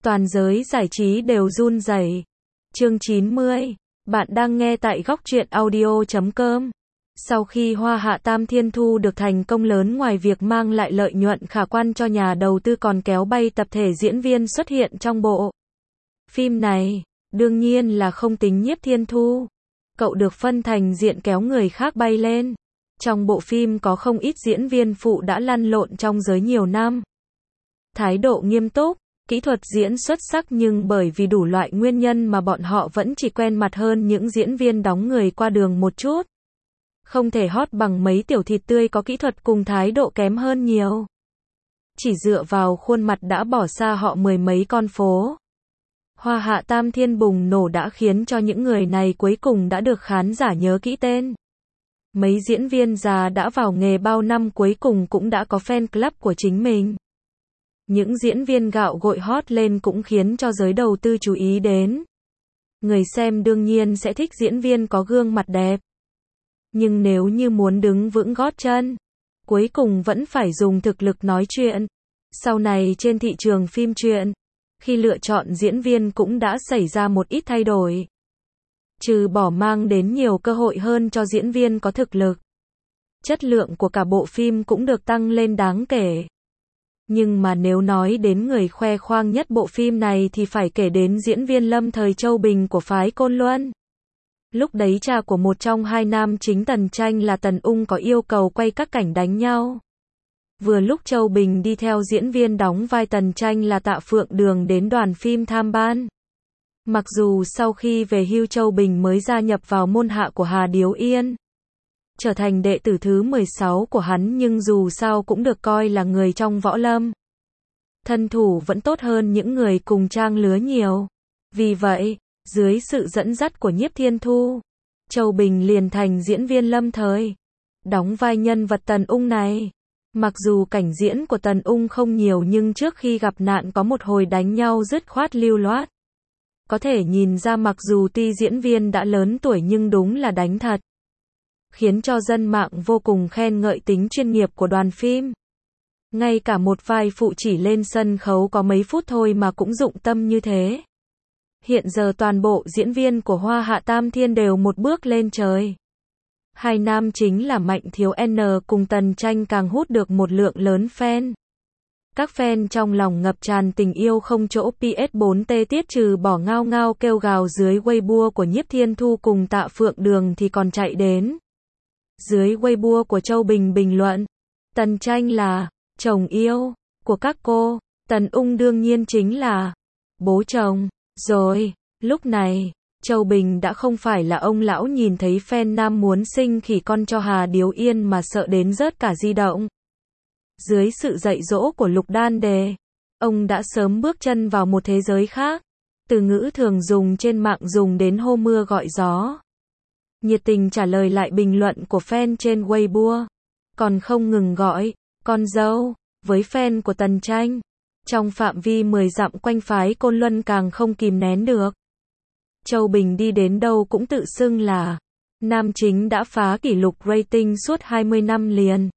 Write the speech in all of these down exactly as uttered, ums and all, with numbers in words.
Toàn giới giải trí đều run rẩy. Chương chín mươi. Bạn đang nghe tại góc truyện audio chấm com. Sau khi Hoa Hạ Tam Thiên thu được thành công lớn, ngoài việc mang lại lợi nhuận khả quan cho nhà đầu tư còn kéo bay tập thể diễn viên xuất hiện trong bộ phim này. Đương nhiên là không tính Nhiếp Thiên Thu. Cậu được phân thành diện kéo người khác bay lên. Trong bộ phim có không ít diễn viên phụ đã lăn lộn trong giới nhiều năm. Thái độ nghiêm túc, kỹ thuật diễn xuất sắc, nhưng bởi vì đủ loại nguyên nhân mà bọn họ vẫn chỉ quen mặt hơn những diễn viên đóng người qua đường một chút. Không thể hot bằng mấy tiểu thịt tươi có kỹ thuật cùng thái độ kém hơn nhiều. Chỉ dựa vào khuôn mặt đã bỏ xa họ mười mấy con phố. Hoa Hạ Tam Thiên bùng nổ đã khiến cho những người này cuối cùng đã được khán giả nhớ kỹ tên. Mấy diễn viên già đã vào nghề bao năm cuối cùng cũng đã có fan club của chính mình. Những diễn viên gạo gội hot lên cũng khiến cho giới đầu tư chú ý đến. Người xem đương nhiên sẽ thích diễn viên có gương mặt đẹp. Nhưng nếu như muốn đứng vững gót chân, cuối cùng vẫn phải dùng thực lực nói chuyện. Sau này trên thị trường phim truyện, khi lựa chọn diễn viên cũng đã xảy ra một ít thay đổi. Trừ bỏ mang đến nhiều cơ hội hơn cho diễn viên có thực lực, chất lượng của cả bộ phim cũng được tăng lên đáng kể. Nhưng mà nếu nói đến người khoe khoang nhất bộ phim này thì phải kể đến diễn viên Lâm Thời Châu Bình của phái Côn Luân. Lúc đấy cha của một trong hai nam chính Tần Tranh là Tần Ung có yêu cầu quay các cảnh đánh nhau. Vừa lúc Châu Bình đi theo diễn viên đóng vai Tần Tranh là Tạ Phượng Đường đến đoàn phim tham ban. Mặc dù sau khi về hưu Châu Bình mới gia nhập vào môn hạ của Hà Điếu Yên, trở thành đệ tử thứ mười sáu của hắn, nhưng dù sao cũng được coi là người trong võ lâm. Thân thủ vẫn tốt hơn những người cùng trang lứa nhiều. Vì vậy, dưới sự dẫn dắt của Nhiếp Thiên Thu, Châu Bình liền thành diễn viên Lâm Thời, đóng vai nhân vật Tần Ung này. Mặc dù cảnh diễn của Tần Ung không nhiều nhưng trước khi gặp nạn có một hồi đánh nhau dứt khoát lưu loát. Có thể nhìn ra mặc dù tuy diễn viên đã lớn tuổi nhưng đúng là đánh thật. Khiến cho dân mạng vô cùng khen ngợi tính chuyên nghiệp của đoàn phim. Ngay cả một vai phụ chỉ lên sân khấu có mấy phút thôi mà cũng dụng tâm như thế. Hiện giờ toàn bộ diễn viên của Hoa Hạ Tam Thiên đều một bước lên trời. Hai nam chính là Mạnh Thiếu N cùng Tần Tranh càng hút được một lượng lớn fan. Các fan trong lòng ngập tràn tình yêu không chỗ. pê ét bốn tê tiết trừ bỏ ngao ngao kêu gào dưới Weibo của Nhiếp Thiên Thu cùng Tạ Phượng Đường thì còn chạy đến dưới Weibo của Châu Bình bình luận. Tần Tranh là chồng yêu của các cô, Tần Ung đương nhiên chính là bố chồng. Rồi, lúc này, Châu Bình đã không phải là ông lão nhìn thấy fan nam muốn sinh khỉ con cho Hà Điếu Yên mà sợ đến rớt cả di động. Dưới sự dạy dỗ của Lục Đan Đề, ông đã sớm bước chân vào một thế giới khác. Từ ngữ thường dùng trên mạng dùng đến hô mưa gọi gió. Nhiệt tình trả lời lại bình luận của fan trên Weibo. Còn không ngừng gọi con dâu với fan của Tần Tranh. Trong phạm vi mười dặm quanh phái Côn Luân càng không kìm nén được. Châu Bình đi đến đâu cũng tự xưng là nam chính đã phá kỷ lục rating suốt hai mươi năm liền.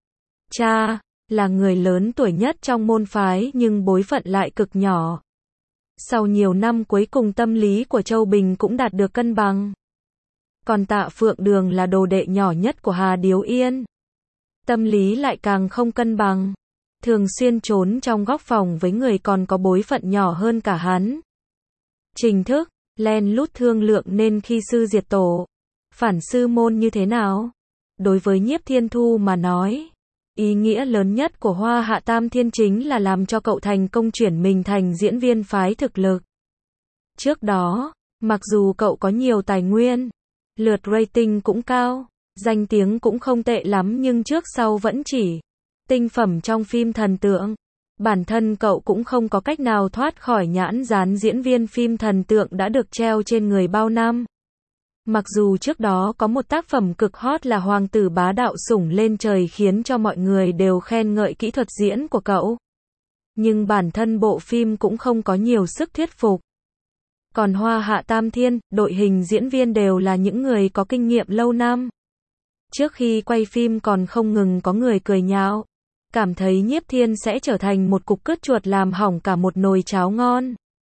Cha là người lớn tuổi nhất trong môn phái nhưng bối phận lại cực nhỏ. Sau nhiều năm cuối cùng tâm lý của Châu Bình cũng đạt được cân bằng. Còn Tạ Phượng Đường là đồ đệ nhỏ nhất của Hà Điếu Yên. Tâm lý lại càng không cân bằng. Thường xuyên trốn trong góc phòng với người còn có bối phận nhỏ hơn cả hắn. Trình thức, len lút thương lượng nên khi sư diệt tổ, phản sư môn như thế nào? Đối với Nhiếp Thiên Thu mà nói, ý nghĩa lớn nhất của Hoa Hạ Tam Thiên chính là làm cho cậu thành công chuyển mình thành diễn viên phái thực lực. Trước đó, mặc dù cậu có nhiều tài nguyên, lượt rating cũng cao, danh tiếng cũng không tệ lắm nhưng trước sau vẫn chỉ tinh phẩm trong phim thần tượng. Bản thân cậu cũng không có cách nào thoát khỏi nhãn dán diễn viên phim thần tượng đã được treo trên người bao năm. Mặc dù trước đó có một tác phẩm cực hot là Hoàng tử bá đạo sủng lên trời khiến cho mọi người đều khen ngợi kỹ thuật diễn của cậu. Nhưng bản thân bộ phim cũng không có nhiều sức thuyết phục. Còn Hoa Hạ Tam Thiên, đội hình diễn viên đều là những người có kinh nghiệm lâu năm. Trước khi quay phim còn không ngừng có người cười nhạo, cảm thấy Nhiếp Thiên sẽ trở thành một cục cứt chuột làm hỏng cả một nồi cháo ngon.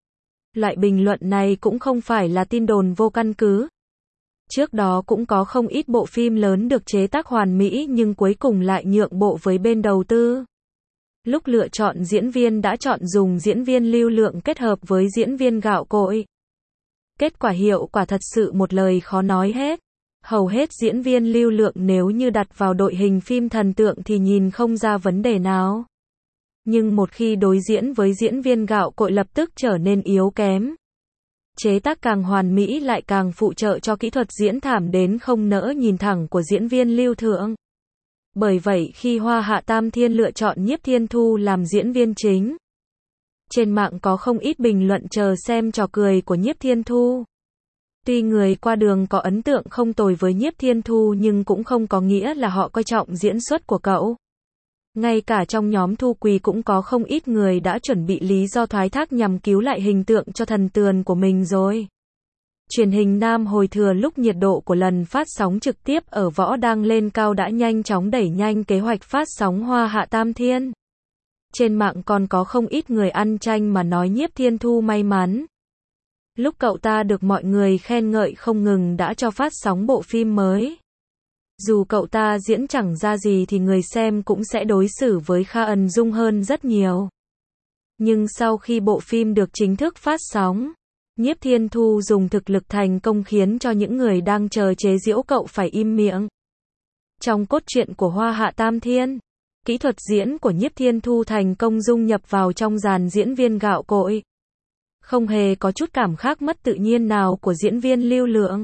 Loại bình luận này cũng không phải là tin đồn vô căn cứ. Trước đó cũng có không ít bộ phim lớn được chế tác hoàn mỹ nhưng cuối cùng lại nhượng bộ với bên đầu tư. Lúc lựa chọn diễn viên đã chọn dùng diễn viên lưu lượng kết hợp với diễn viên gạo cội. Kết quả hiệu quả thật sự một lời khó nói hết. Hầu hết diễn viên lưu lượng nếu như đặt vào đội hình phim thần tượng thì nhìn không ra vấn đề nào. Nhưng một khi đối diễn với diễn viên gạo cội lập tức trở nên yếu kém. Chế tác càng hoàn mỹ lại càng phụ trợ cho kỹ thuật diễn thảm đến không nỡ nhìn thẳng của diễn viên lưu thượng. Bởi vậy khi Hoa Hạ Tam Thiên lựa chọn Nhiếp Thiên Thu làm diễn viên chính, trên mạng có không ít bình luận chờ xem trò cười của Nhiếp Thiên Thu. Tuy người qua đường có ấn tượng không tồi với Nhiếp Thiên Thu nhưng cũng không có nghĩa là họ coi trọng diễn xuất của cậu. Ngay cả trong nhóm Thu Quỳ cũng có không ít người đã chuẩn bị lý do thoái thác nhằm cứu lại hình tượng cho thần tườn của mình rồi. Truyền hình Nam hồi thừa lúc nhiệt độ của lần phát sóng trực tiếp ở Võ đang lên cao đã nhanh chóng đẩy nhanh kế hoạch phát sóng Hoa Hạ Tam Thiên. Trên mạng còn có không ít người ăn tranh mà nói Nhiếp Thiên Thu may mắn. Lúc cậu ta được mọi người khen ngợi không ngừng đã cho phát sóng bộ phim mới. Dù cậu ta diễn chẳng ra gì thì người xem cũng sẽ đối xử với Kha Ẩn Dung hơn rất nhiều. Nhưng sau khi bộ phim được chính thức phát sóng, Nhiếp Thiên Thu dùng thực lực thành công khiến cho những người đang chờ chế giễu cậu phải im miệng. Trong cốt truyện của Hoa Hạ Tam Thiên, kỹ thuật diễn của Nhiếp Thiên Thu thành công dung nhập vào trong dàn diễn viên gạo cội. Không hề có chút cảm khác mất tự nhiên nào của diễn viên lưu lượng.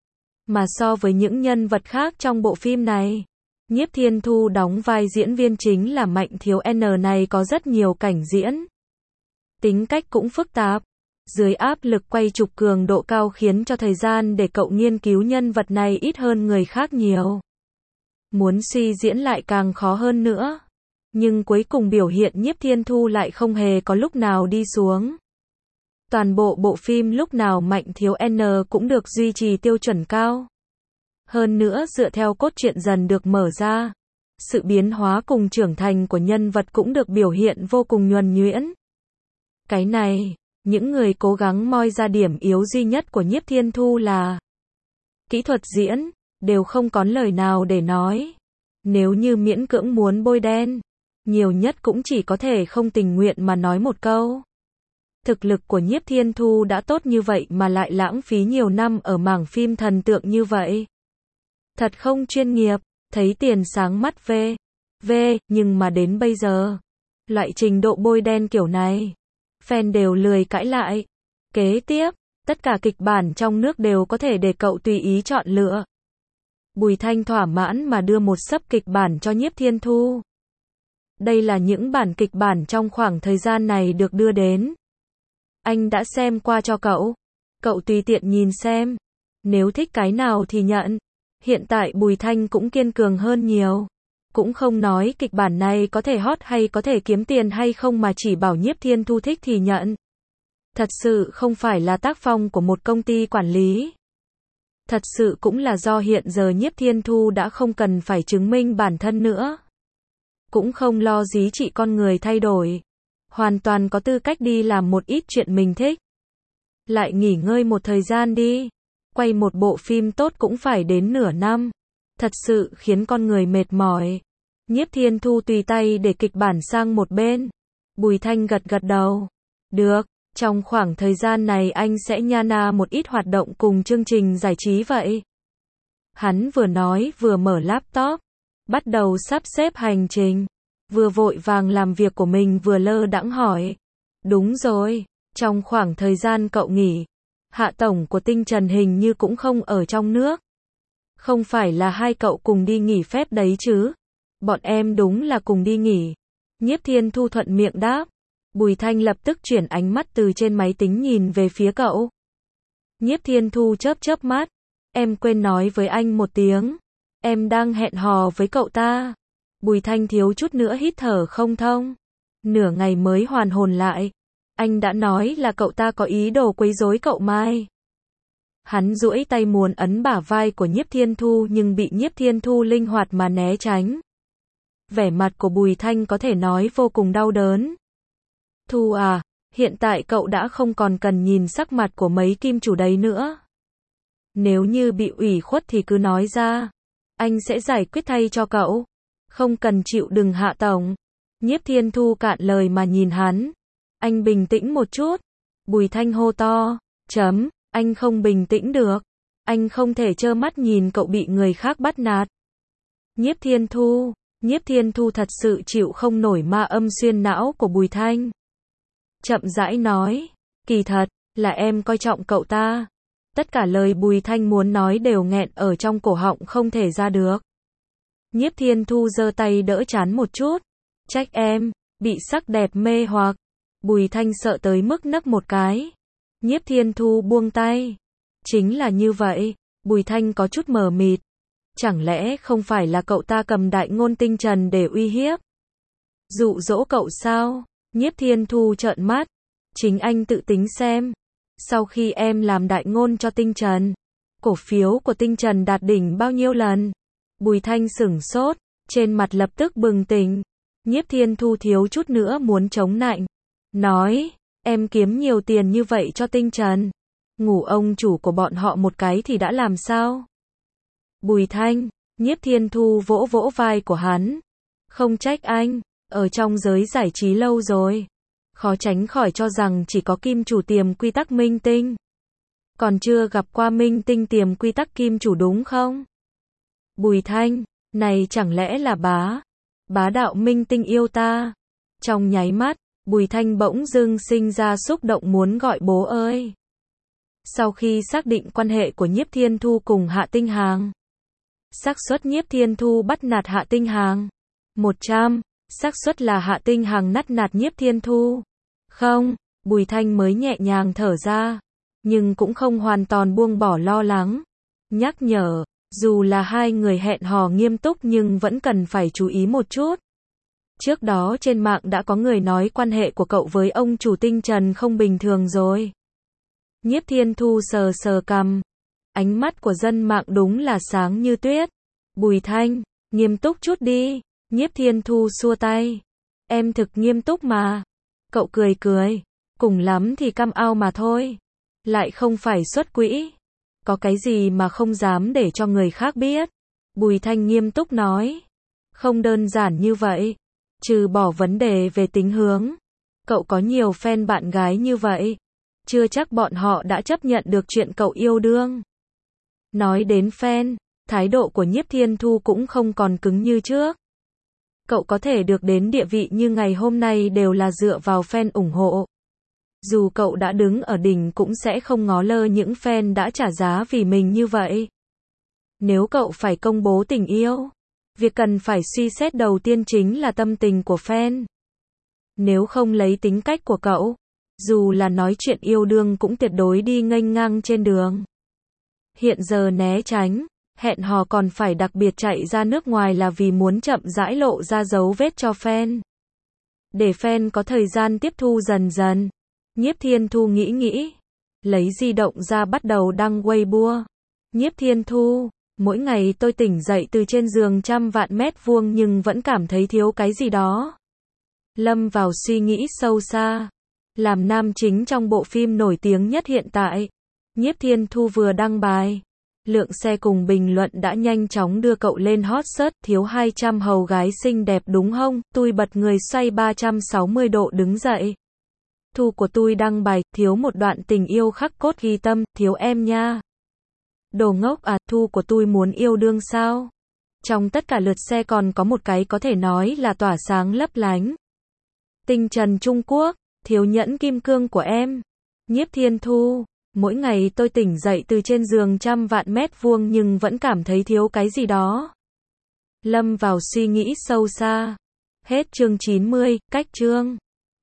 Mà so với những nhân vật khác trong bộ phim này, Nhiếp Thiên Thu đóng vai diễn viên chính là Mạnh Thiếu N này có rất nhiều cảnh diễn. Tính cách cũng phức tạp. Dưới áp lực quay chụp cường độ cao khiến cho thời gian để cậu nghiên cứu nhân vật này ít hơn người khác nhiều. Muốn suy diễn lại càng khó hơn nữa. Nhưng cuối cùng biểu hiện Nhiếp Thiên Thu lại không hề có lúc nào đi xuống. Toàn bộ bộ phim lúc nào Mạnh Thiếu N cũng được duy trì tiêu chuẩn cao. Hơn nữa dựa theo cốt truyện dần được mở ra, sự biến hóa cùng trưởng thành của nhân vật cũng được biểu hiện vô cùng nhuần nhuyễn. Cái này, những người cố gắng moi ra điểm yếu duy nhất của Nhiếp Thiên Thu là kỹ thuật diễn, đều không có lời nào để nói. Nếu như miễn cưỡng muốn bôi đen, nhiều nhất cũng chỉ có thể không tình nguyện mà nói một câu. Thực lực của Nhiếp Thiên Thu đã tốt như vậy mà lại lãng phí nhiều năm ở mảng phim thần tượng như vậy. Thật không chuyên nghiệp, thấy tiền sáng mắt về. Về, nhưng mà đến bây giờ, loại trình độ bôi đen kiểu này, fan đều lười cãi lại. Kế tiếp, tất cả kịch bản trong nước đều có thể để cậu tùy ý chọn lựa. Bùi Thanh thỏa mãn mà đưa một xấp kịch bản cho Nhiếp Thiên Thu. Đây là những bản kịch bản trong khoảng thời gian này được đưa đến. Anh đã xem qua cho cậu. Cậu tùy tiện nhìn xem. Nếu thích cái nào thì nhận. Hiện tại Bùi Thanh cũng kiên cường hơn nhiều. Cũng không nói kịch bản này có thể hot hay có thể kiếm tiền hay không mà chỉ bảo Nhiếp Thiên Thu thích thì nhận. Thật sự không phải là tác phong của một công ty quản lý. Thật sự cũng là do hiện giờ Nhiếp Thiên Thu đã không cần phải chứng minh bản thân nữa. Cũng không lo giá trị con người thay đổi. Hoàn toàn có tư cách đi làm một ít chuyện mình thích. Lại nghỉ ngơi một thời gian đi. Quay một bộ phim tốt cũng phải đến nửa năm. Thật sự khiến con người mệt mỏi. Nhiếp Thiên Thu tùy tay để kịch bản sang một bên. Bùi Thanh gật gật đầu. Được, trong khoảng thời gian này anh sẽ nha na một ít hoạt động cùng chương trình giải trí vậy. Hắn vừa nói vừa mở laptop. Bắt đầu sắp xếp hành trình. Vừa vội vàng làm việc của mình vừa lơ đãng hỏi. Đúng rồi, trong khoảng thời gian cậu nghỉ, Hạ tổng của Tinh Trần hình như cũng không ở trong nước. Không phải là hai cậu cùng đi nghỉ phép đấy chứ? Bọn em đúng là cùng đi nghỉ. Nhiếp Thiên Thu thuận miệng đáp. Bùi Thanh lập tức chuyển ánh mắt từ trên máy tính nhìn về phía cậu. Nhiếp Thiên Thu chớp chớp mắt. Em quên nói với anh một tiếng. Em đang hẹn hò với cậu ta. Bùi Thanh thiếu chút nữa hít thở không thông. Nửa ngày mới hoàn hồn lại. Anh đã nói là cậu ta có ý đồ quấy rối cậu Mai. Hắn duỗi tay muốn ấn bả vai của Nhiếp Thiên Thu nhưng bị Nhiếp Thiên Thu linh hoạt mà né tránh. Vẻ mặt của Bùi Thanh có thể nói vô cùng đau đớn. Thu à, Hiện tại cậu đã không còn cần nhìn sắc mặt của mấy kim chủ đấy nữa. Nếu như bị ủy khuất thì cứ nói ra. Anh sẽ giải quyết thay cho cậu. Không cần chịu đừng Hạ tổng. Nhiếp Thiên Thu cạn lời mà nhìn hắn. Anh bình tĩnh một chút. Bùi Thanh hô to. Chấm, anh không bình tĩnh được. Anh không thể trơ mắt nhìn cậu bị người khác bắt nạt. Nhiếp Thiên Thu. Nhiếp Thiên Thu thật sự chịu không nổi ma âm xuyên não của Bùi Thanh. Chậm rãi nói. Kỳ thật, là em coi trọng cậu ta. Tất cả lời Bùi Thanh muốn nói đều nghẹn ở trong cổ họng không thể ra được. Nhiếp Thiên Thu giơ tay đỡ trán một chút. Trách em, bị sắc đẹp mê hoặc. Bùi Thanh sợ tới mức nấc một cái. Nhiếp Thiên Thu buông tay. Chính là như vậy. Bùi Thanh có chút mờ mịt. Chẳng lẽ không phải là cậu ta cầm đại ngôn tinh trần để uy hiếp? Dụ dỗ cậu sao? Nhiếp Thiên Thu trợn mắt. Chính anh tự tính xem. Sau khi em làm đại ngôn cho tinh trần, cổ phiếu của tinh trần đạt đỉnh bao nhiêu lần? Bùi Thanh sửng sốt, trên mặt lập tức bừng tỉnh. Nhiếp Thiên Thu thiếu chút nữa muốn chống nạnh. Nói, em kiếm nhiều tiền như vậy cho tinh trần. Ngủ ông chủ của bọn họ một cái thì đã làm sao? Bùi Thanh, Nhiếp Thiên Thu vỗ vỗ vai của hắn. Không trách anh, ở trong giới giải trí lâu rồi. Khó tránh khỏi cho rằng chỉ có kim chủ tiềm quy tắc minh tinh. Còn chưa gặp qua minh tinh tiềm quy tắc kim chủ đúng không? Bùi Thanh, này chẳng lẽ là bá? Bá đạo minh tinh yêu ta? Trong nháy mắt, Bùi Thanh bỗng dưng sinh ra xúc động muốn gọi bố ơi. Sau khi xác định quan hệ của Nhiếp Thiên Thu cùng Hạ Tinh Hàng, xác suất Nhiếp Thiên Thu bắt nạt Hạ Tinh Hàng một trăm, xác suất là Hạ Tinh Hàng nắt nạt Nhiếp Thiên Thu. Không, Bùi Thanh mới nhẹ nhàng thở ra, nhưng cũng không hoàn toàn buông bỏ lo lắng. Nhắc nhở, dù là hai người hẹn hò nghiêm túc nhưng vẫn cần phải chú ý một chút. Trước đó trên mạng đã có người nói quan hệ của cậu với ông chủ tinh trần không bình thường rồi. Nhiếp Thiên Thu sờ sờ cằm. Ánh mắt của dân mạng đúng là sáng như tuyết. Bùi Thanh, nghiêm túc chút đi. Nhiếp Thiên Thu xua tay. Em thực nghiêm túc mà. Cậu cười cười. Cùng lắm thì căm ao mà thôi. Lại không phải xuất quỹ. Có cái gì mà không dám để cho người khác biết. Bùi Thanh nghiêm túc nói. Không đơn giản như vậy. Trừ bỏ vấn đề về tính hướng. Cậu có nhiều fan bạn gái như vậy. Chưa chắc bọn họ đã chấp nhận được chuyện cậu yêu đương. Nói đến fan, thái độ của Nhiếp Thiên Thu cũng không còn cứng như trước. Cậu có thể được đến địa vị như ngày hôm nay đều là dựa vào fan ủng hộ. Dù cậu đã đứng ở đỉnh cũng sẽ không ngó lơ những fan đã trả giá vì mình như vậy. Nếu cậu phải công bố tình yêu, việc cần phải suy xét đầu tiên chính là tâm tình của fan. Nếu không lấy tính cách của cậu, dù là nói chuyện yêu đương cũng tuyệt đối đi nghênh ngang trên đường. Hiện giờ né tránh, hẹn hò còn phải đặc biệt chạy ra nước ngoài là vì muốn chậm rãi lộ ra dấu vết cho fan. Để fan có thời gian tiếp thu dần dần. Nhiếp Thiên Thu nghĩ nghĩ, lấy di động ra bắt đầu đăng Weibo. Nhiếp Thiên Thu, mỗi ngày tôi tỉnh dậy từ trên giường trăm vạn mét vuông nhưng vẫn cảm thấy thiếu cái gì đó. Lâm vào suy nghĩ sâu xa. Làm nam chính trong bộ phim nổi tiếng nhất hiện tại, Nhiếp Thiên Thu vừa đăng bài. Lượng xe cùng bình luận đã nhanh chóng đưa cậu lên hot search. Thiếu hai trăm hầu gái xinh đẹp đúng không? Tôi bật người xoay ba trăm sáu mươi độ đứng dậy. Thu của tôi đăng bài, thiếu một đoạn tình yêu khắc cốt ghi tâm, thiếu em nha. Đồ ngốc à, Thu của tôi muốn yêu đương sao? Trong tất cả lượt xe còn có một cái có thể nói là tỏa sáng lấp lánh. Tinh trần Trung Quốc, thiếu nhẫn kim cương của em. Nhiếp Thiên Thu, mỗi ngày tôi tỉnh dậy từ trên giường trăm vạn mét vuông nhưng vẫn cảm thấy thiếu cái gì đó. Lâm vào suy nghĩ sâu xa. Hết chương chín mươi, cách chương.